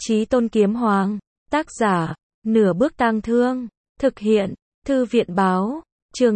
Chí Tôn Kiếm Hoàng, tác giả, Nửa Bước Tang Thương, thực hiện, Thư viện báo, chương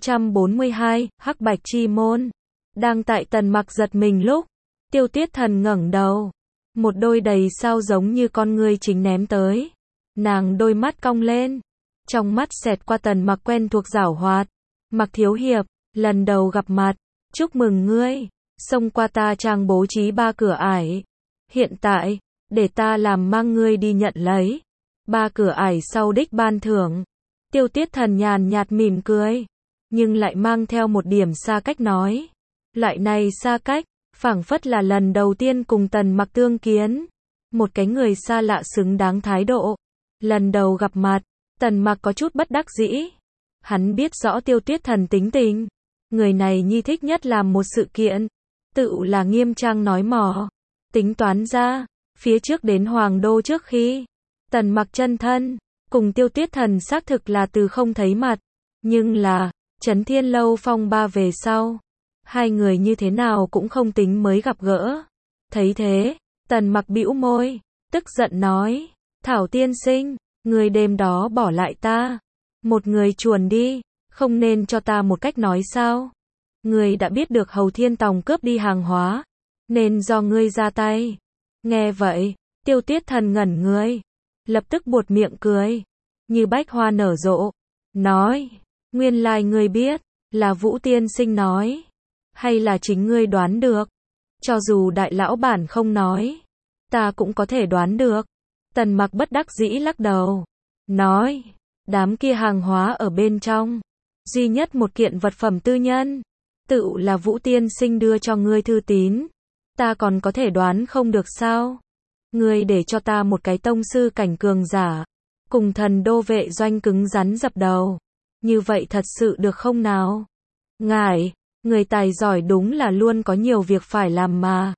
642, Hắc Bạch Chi Môn. Đang tại Tần Mặc giật mình lúc, Tiêu Tuyết Thần ngẩng đầu, một đôi đầy sao giống như con ngươi chính ném tới. Nàng đôi mắt cong lên, trong mắt xẹt qua Tần Mặc quen thuộc giảo hoạt. Mặc thiếu hiệp, lần đầu gặp mặt, chúc mừng ngươi, xông qua ta trang bố trí 3 cửa ải. Hiện tại, để ta làm mang ngươi đi nhận lấy 3 cửa ải sau đích ban thưởng. Tiêu Tuyết Thần nhàn nhạt mỉm cười, nhưng lại mang theo một điểm xa cách nói. Loại này xa cách, phảng phất là lần đầu tiên cùng Tần Mặc tương kiến. Một cái người xa lạ xứng đáng thái độ. Lần đầu gặp mặt, Tần Mặc có chút bất đắc dĩ. Hắn biết rõ Tiêu Tuyết Thần tính tình. Người này nhi thích nhất làm một sự kiện, tự là nghiêm trang nói mỏ. Tính toán ra, phía trước đến Hoàng Đô trước khi Tần Mặc chân thân, cùng Tiêu Tuyết Thần xác thực là từ không thấy mặt. Nhưng là, Chấn Thiên Lâu phong ba về sau, hai người như thế nào cũng không tính mới gặp gỡ. Thấy thế, Tần Mặc bĩu môi, tức giận nói, Thảo tiên sinh, người đêm đó bỏ lại ta, một người chuồn đi, không nên cho ta một cách nói sao? Người đã biết được Hầu Thiên Tòng cướp đi hàng hóa, nên do ngươi ra tay. Nghe vậy, Tiêu Tuyết Thần ngẩn người, lập tức buột miệng cười, như bách hoa nở rộ, nói, nguyên lai ngươi biết, là Vũ tiên sinh nói, hay là chính ngươi đoán được? Cho dù đại lão bản không nói, ta cũng có thể đoán được. Tần Mặc bất đắc dĩ lắc đầu, nói, đám kia hàng hóa ở bên trong, duy nhất một kiện vật phẩm tư nhân, tự là Vũ tiên sinh đưa cho ngươi thư tín, ta còn có thể đoán không được sao? Ngươi để cho ta một cái tông sư cảnh cường giả, cùng Thần Đô vệ doanh cứng rắn dập đầu, như vậy thật sự được không nào? Ngài, người tài giỏi đúng là luôn có nhiều việc phải làm mà.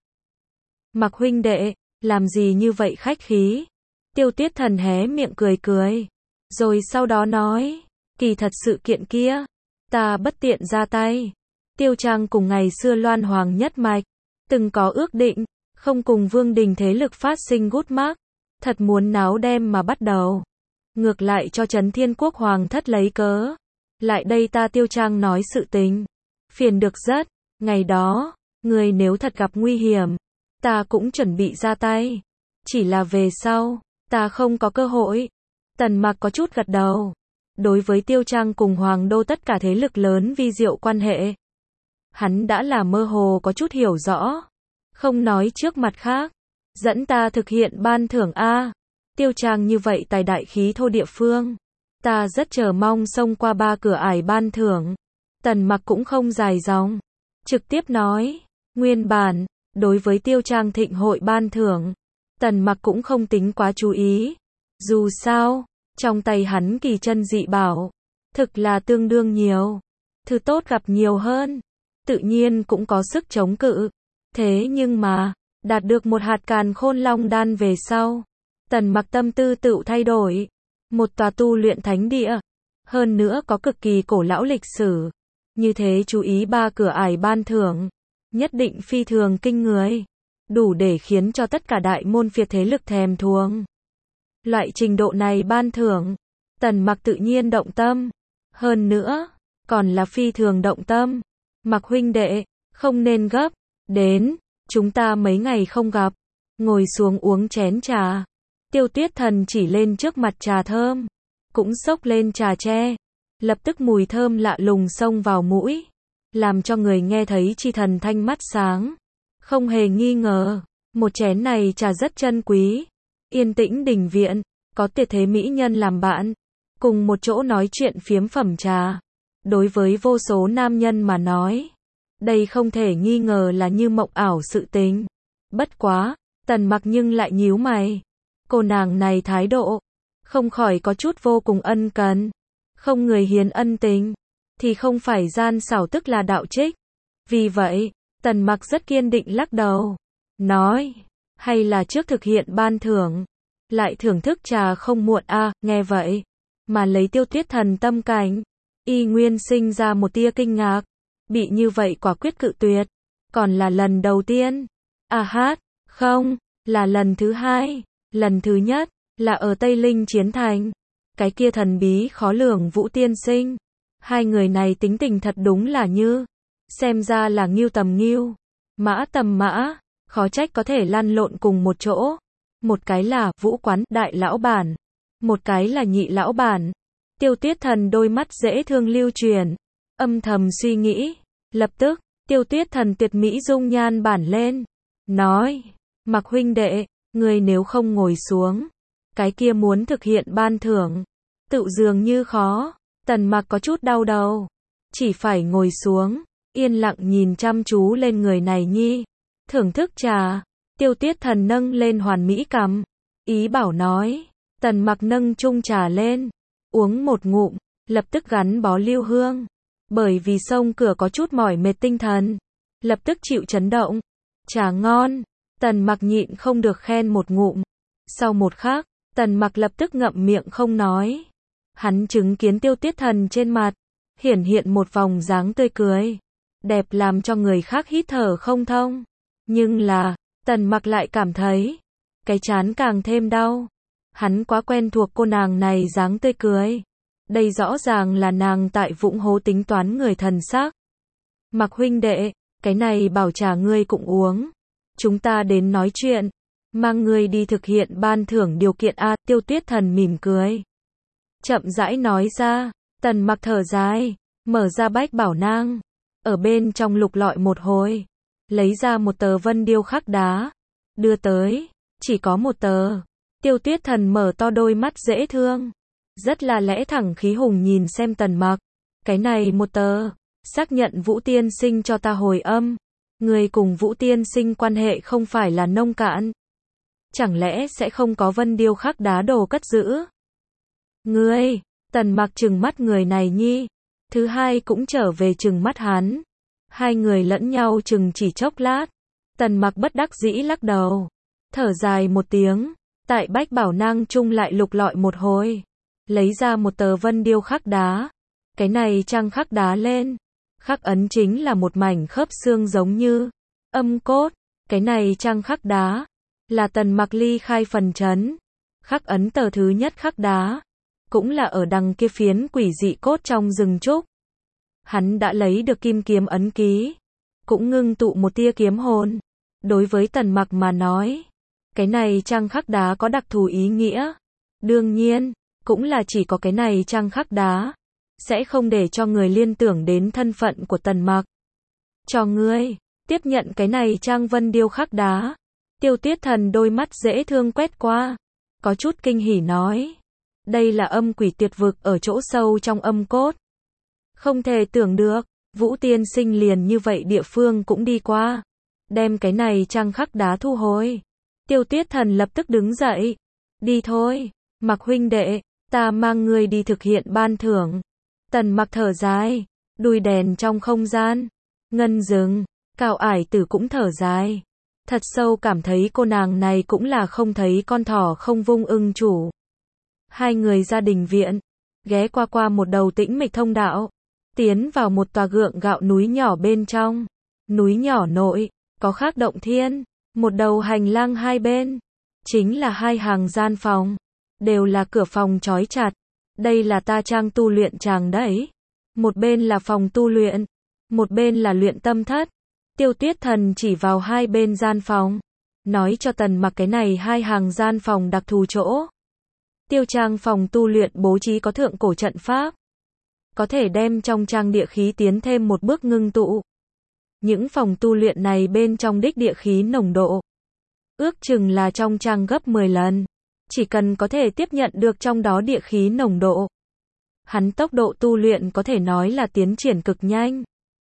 Mặc huynh đệ, làm gì như vậy khách khí? Tiêu Tuyết Thần hé miệng cười cười, rồi sau đó nói, kỳ thật sự kiện kia, ta bất tiện ra tay. Tiêu Trang cùng ngày xưa Loan Hoàng nhất mạch, từng có ước định, không cùng vương đình thế lực phát sinh gút mác, thật muốn náo đem mà bắt đầu. Ngược lại cho Chấn Thiên Quốc Hoàng thất lấy cớ. Lại đây ta Tiêu Trang nói sự tình. Phiền được rất, ngày đó, người nếu thật gặp nguy hiểm, ta cũng chuẩn bị ra tay. Chỉ là về sau, ta không có cơ hội. Tần Mặc có chút gật đầu. Đối với Tiêu Trang cùng Hoàng Đô tất cả thế lực lớn vi diệu quan hệ, hắn đã là mơ hồ có chút hiểu rõ. Không nói trước mặt khác, dẫn ta thực hiện ban thưởng A. Tiêu Trang như vậy tài đại khí thô địa phương, ta rất chờ mong xông qua 3 cửa ải ban thưởng. Tần Mặc cũng không dài dòng, trực tiếp nói, nguyên bản, đối với Tiêu Trang thịnh hội ban thưởng, Tần Mặc cũng không tính quá chú ý. Dù sao, trong tay hắn kỳ chân dị bảo, thực là tương đương nhiều. Thứ tốt gặp nhiều hơn, tự nhiên cũng có sức chống cự. Thế nhưng mà, đạt được một hạt càn khôn long đan về sau, Tần Mặc tâm tư tự thay đổi. Một tòa tu luyện thánh địa, hơn nữa có cực kỳ cổ lão lịch sử. Như thế chú ý 3 cửa ải ban thưởng, nhất định phi thường kinh người, đủ để khiến cho tất cả đại môn phiệt thế lực thèm thuồng. Loại trình độ này ban thưởng, Tần Mặc tự nhiên động tâm. Hơn nữa, còn là phi thường động tâm. Mặc huynh đệ, không nên gấp, đến, chúng ta mấy ngày không gặp, ngồi xuống uống chén trà. Tiêu Tuyết Thần chỉ lên trước mặt trà thơm, cũng xốc lên trà tre, lập tức mùi thơm lạ lùng xông vào mũi, làm cho người nghe thấy chi thần thanh mắt sáng. Không hề nghi ngờ, một chén này trà rất chân quý. Yên tĩnh đình viện, có tuyệt thế mỹ nhân làm bạn, cùng một chỗ nói chuyện phiếm phẩm trà. Đối với vô số nam nhân mà nói, đây không thể nghi ngờ là như mộng ảo sự tình. Bất quá, Tần Mặc nhưng lại nhíu mày. Cô nàng này thái độ, không khỏi có chút vô cùng ân cần. Không người hiến ân tình, thì không phải gian xảo tức là đạo trích. Vì vậy, Tần Mặc rất kiên định lắc đầu, nói, hay là trước thực hiện ban thưởng, lại thưởng thức trà không muộn a. Nghe vậy, mà lấy Tiêu Tuyết Thần tâm cảnh, y nguyên sinh ra một tia kinh ngạc. Bị như vậy quả quyết cự tuyệt, còn là lần đầu tiên. À hát, không, là lần thứ hai. Lần thứ nhất, là ở Tây Linh Chiến Thành. Cái kia thần bí khó lường Vũ Tiên Sinh. Hai người này tính tình thật đúng là như. Xem ra là ngưu tầm ngưu, mã tầm mã, khó trách có thể lăn lộn cùng một chỗ. Một cái là Vũ Quán đại lão bản, một cái là nhị lão bản. Tiêu Tuyết Thần đôi mắt dễ thương lưu chuyển, âm thầm suy nghĩ. Lập tức, Tiêu Tuyết Thần tuyệt mỹ dung nhan bản lên, nói, Mặc huynh đệ, người nếu không ngồi xuống, cái kia muốn thực hiện ban thưởng, tự dường như khó. Tần Mặc có chút đau đầu, chỉ phải ngồi xuống, yên lặng nhìn chăm chú lên người này nhi, thưởng thức trà. Tiêu Tuyết Thần nâng lên hoàn mỹ cằm, ý bảo nói. Tần Mặc nâng chung trà lên, uống một ngụm, lập tức gắn bó lưu hương. Bởi vì xông cửa có chút mỏi mệt tinh thần, lập tức chịu chấn động. Trà ngon, Tần Mặc nhịn không được khen một ngụm. Sau một khắc, Tần Mặc lập tức ngậm miệng không nói. Hắn chứng kiến Tiêu Tuyết Thần trên mặt hiển hiện một vòng dáng tươi cười, đẹp làm cho người khác hít thở không thông. Nhưng là, Tần Mặc lại cảm thấy cái trán càng thêm đau. Hắn quá quen thuộc cô nàng này dáng tươi cười. Đây rõ ràng là nàng tại vũng hố tính toán người thần sắc. Mặc huynh đệ, cái này bảo trà ngươi cũng uống. Chúng ta đến nói chuyện, mang ngươi đi thực hiện ban thưởng điều kiện a. Tiêu Tuyết Thần mỉm cười, chậm rãi nói ra. Tần Mặc thở dài, mở ra bách bảo nang, ở bên trong lục lọi một hồi, lấy ra một tờ vân điêu khắc đá, đưa tới. Chỉ có một tờ. Tiêu Tuyết Thần mở to đôi mắt dễ thương, rất là lẽ thẳng khí hùng nhìn xem Tần Mặc. Cái này một tờ, xác nhận Vũ Tiên Sinh cho ta hồi âm. Người cùng Vũ Tiên Sinh quan hệ không phải là nông cạn. Chẳng lẽ sẽ không có vân điêu khắc đá đồ cất giữ? Ngươi, Tần Mặc trừng mắt người này nhi. Thứ hai cũng trở về trừng mắt hắn. Hai người lẫn nhau chừng chỉ chốc lát. Tần Mặc bất đắc dĩ lắc đầu, thở dài một tiếng. Tại bách bảo nang chung lại lục lọi một hồi, lấy ra một tờ vân điêu khắc đá. Cái này trang khắc đá lên, khắc ấn chính là một mảnh khớp xương giống như âm cốt. Cái này trang khắc đá là Tần Mặc ly khai phần trấn khắc ấn tờ thứ nhất khắc đá, cũng là ở đằng kia phiến quỷ dị cốt trong rừng trúc. Hắn đã lấy được kim kiếm ấn ký, cũng ngưng tụ một tia kiếm hồn. Đối với Tần Mặc mà nói, cái này trang khắc đá có đặc thù ý nghĩa. Đương nhiên, cũng là chỉ có cái này trang khắc đá sẽ không để cho người liên tưởng đến thân phận của Tần Mặc. Cho ngươi, tiếp nhận cái này trang vân điêu khắc đá. Tiêu Tuyết Thần đôi mắt dễ thương quét qua, có chút kinh hỉ nói. Đây là âm quỷ tuyệt vực ở chỗ sâu trong âm cốt. Không thể tưởng được, Vũ Tiên Sinh liền như vậy địa phương cũng đi qua. Đem cái này trang khắc đá thu hồi. Tiêu Tuyết Thần lập tức đứng dậy. Đi thôi, Mặc huynh đệ, ta mang ngươi đi thực hiện ban thưởng. Tần Mặc thở dài, đuôi đèn trong không gian, ngân rừng, Cao Ải Tử cũng thở dài. Thật sâu cảm thấy cô nàng này cũng là không thấy con thỏ không vung ưng chủ. Hai người ra đình viện, ghé qua một đầu tĩnh mịch thông đạo, tiến vào một tòa gượng gạo núi nhỏ bên trong. Núi nhỏ nội, có khắc động thiên, một đầu hành lang hai bên, chính là hai hàng gian phòng, đều là cửa phòng trói chặt. Đây là ta trang tu luyện chàng đấy. Một bên là phòng tu luyện, một bên là luyện tâm thất. Tiêu Tuyết Thần chỉ vào hai bên gian phòng, nói cho Tần Mặc cái này hai hàng gian phòng đặc thù chỗ. Tiêu trang phòng tu luyện bố trí có thượng cổ trận pháp, có thể đem trong trang địa khí tiến thêm một bước ngưng tụ. Những phòng tu luyện này bên trong đích địa khí nồng độ, ước chừng là trong trang gấp 10 lần. Chỉ cần có thể tiếp nhận được trong đó địa khí nồng độ, hắn tốc độ tu luyện có thể nói là tiến triển cực nhanh.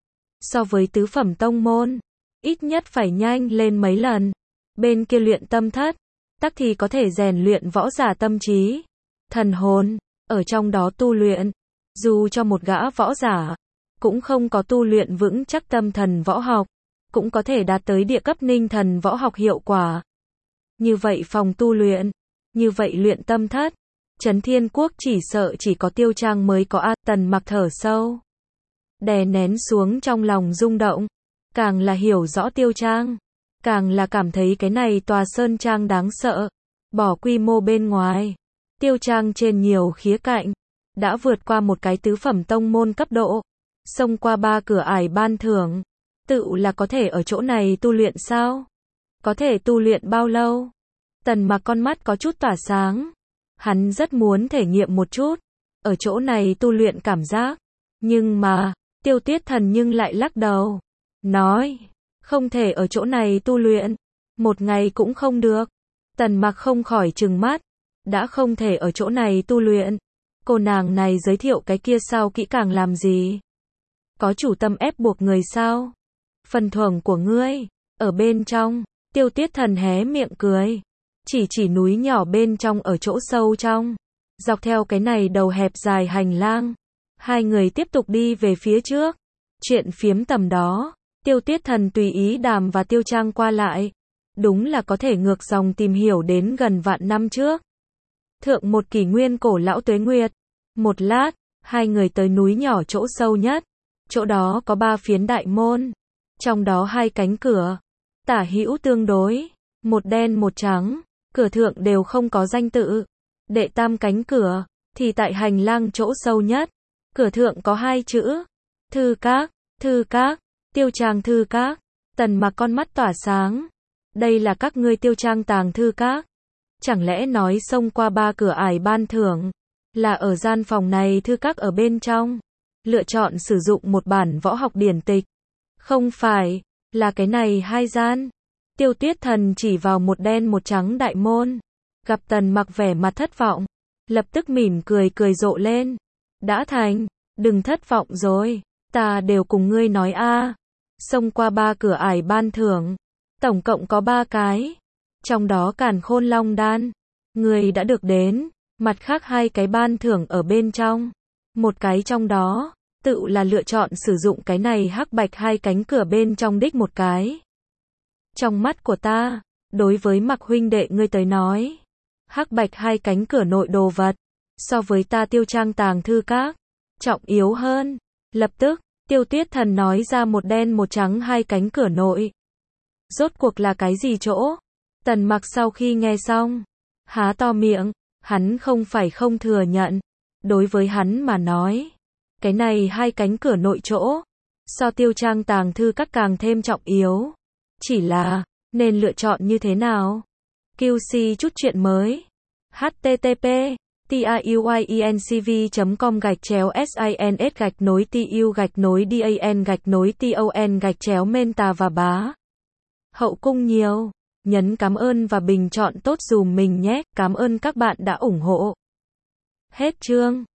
So với tứ phẩm tông môn, ít nhất phải nhanh lên mấy lần. Bên kia luyện tâm thất, tắc thì có thể rèn luyện võ giả tâm trí, thần hồn, ở trong đó tu luyện. Dù cho một gã võ giả, cũng không có tu luyện vững chắc tâm thần võ học, cũng có thể đạt tới địa cấp ninh thần võ học hiệu quả. Như vậy phòng tu luyện, như vậy luyện tâm thất, Trấn Thiên Quốc chỉ sợ chỉ có Tiêu Trang mới có a. Tần Mặc thở sâu, đè nén xuống trong lòng rung động, càng là hiểu rõ Tiêu Trang, càng là cảm thấy cái này tòa sơn trang đáng sợ. bỏ quy mô bên ngoài, Tiêu Trang trên nhiều khía cạnh, đã vượt qua một cái tứ phẩm tông môn cấp độ, xông qua 3 cửa ải ban thưởng, tự là có thể ở chỗ này tu luyện sao? Có thể tu luyện bao lâu? Tần Mặc con mắt có chút tỏa sáng, hắn rất muốn thể nghiệm một chút, ở chỗ này tu luyện cảm giác, nhưng mà, Tiêu Tuyết Thần nhưng lại lắc đầu, nói, không thể ở chỗ này tu luyện, một ngày cũng không được. Tần Mặc không khỏi trừng mắt, đã không thể ở chỗ này tu luyện, cô nàng này giới thiệu cái kia sao kỹ càng làm gì? Có chủ tâm ép buộc người sao? Phần thưởng của ngươi, ở bên trong, Tiêu Tuyết Thần hé miệng cười, chỉ núi nhỏ bên trong ở chỗ sâu trong, dọc theo cái này đầu hẹp dài hành lang, hai người tiếp tục đi về phía trước, chuyện phiếm tầm đó, Tiêu Tuyết Thần tùy ý đàm và Tiêu Trang qua lại, đúng là có thể ngược dòng tìm hiểu đến gần vạn năm trước. Thượng một kỷ nguyên cổ lão tuế nguyệt, một lát, hai người tới núi nhỏ chỗ sâu nhất, chỗ đó có 3 phiến đại môn, trong đó 2 cánh cửa, tả hữu tương đối, một đen một trắng, cửa thượng đều không có danh tự. Đệ tam cánh cửa, thì tại hành lang chỗ sâu nhất, cửa thượng có 2 chữ, thư các, Tiêu Trang thư các. Tần Mặc con mắt tỏa sáng, đây là các ngươi Tiêu Trang tàng thư các, chẳng lẽ nói xông qua 3 cửa ải ban thưởng, là ở gian phòng này thư các ở bên trong, lựa chọn sử dụng một bản võ học điển tịch, không phải, là cái này 2 gian. Tiêu Tuyết Thần chỉ vào một đen một trắng đại môn, gặp Tần Mặc vẻ mặt thất vọng, lập tức mỉm cười rộ lên, đã thành, đừng thất vọng rồi, ta đều cùng ngươi nói a, xông qua 3 cửa ải ban thưởng, tổng cộng có 3 cái, trong đó Càn Khôn Long đan, ngươi đã được đến, mặt khác 2 cái ban thưởng ở bên trong, một cái trong đó, tự là lựa chọn sử dụng cái này hắc bạch 2 cánh cửa bên trong đích một cái. Trong mắt của ta, đối với Mặc huynh đệ ngươi tới nói, hắc bạch 2 cánh cửa nội đồ vật, so với ta Tiêu Trang tàng thư các, trọng yếu hơn. Lập tức, Tiêu Tuyết Thần nói ra một đen một trắng 2 cánh cửa nội. Rốt cuộc là cái gì chỗ? Tần Mặc sau khi nghe xong, há to miệng, hắn không phải không thừa nhận, đối với hắn mà nói, cái này 2 cánh cửa nội chỗ, so Tiêu Trang tàng thư các càng thêm trọng yếu. Chỉ là, nên lựa chọn như thế nào? QC chút chuyện mới. http://tayuyencv.com/sins-tu-dan-ton-menta và bá. Hậu cung nhiều. Nhấn cảm ơn và bình chọn tốt dùm mình nhé. Cảm ơn các bạn đã ủng hộ. Hết chương.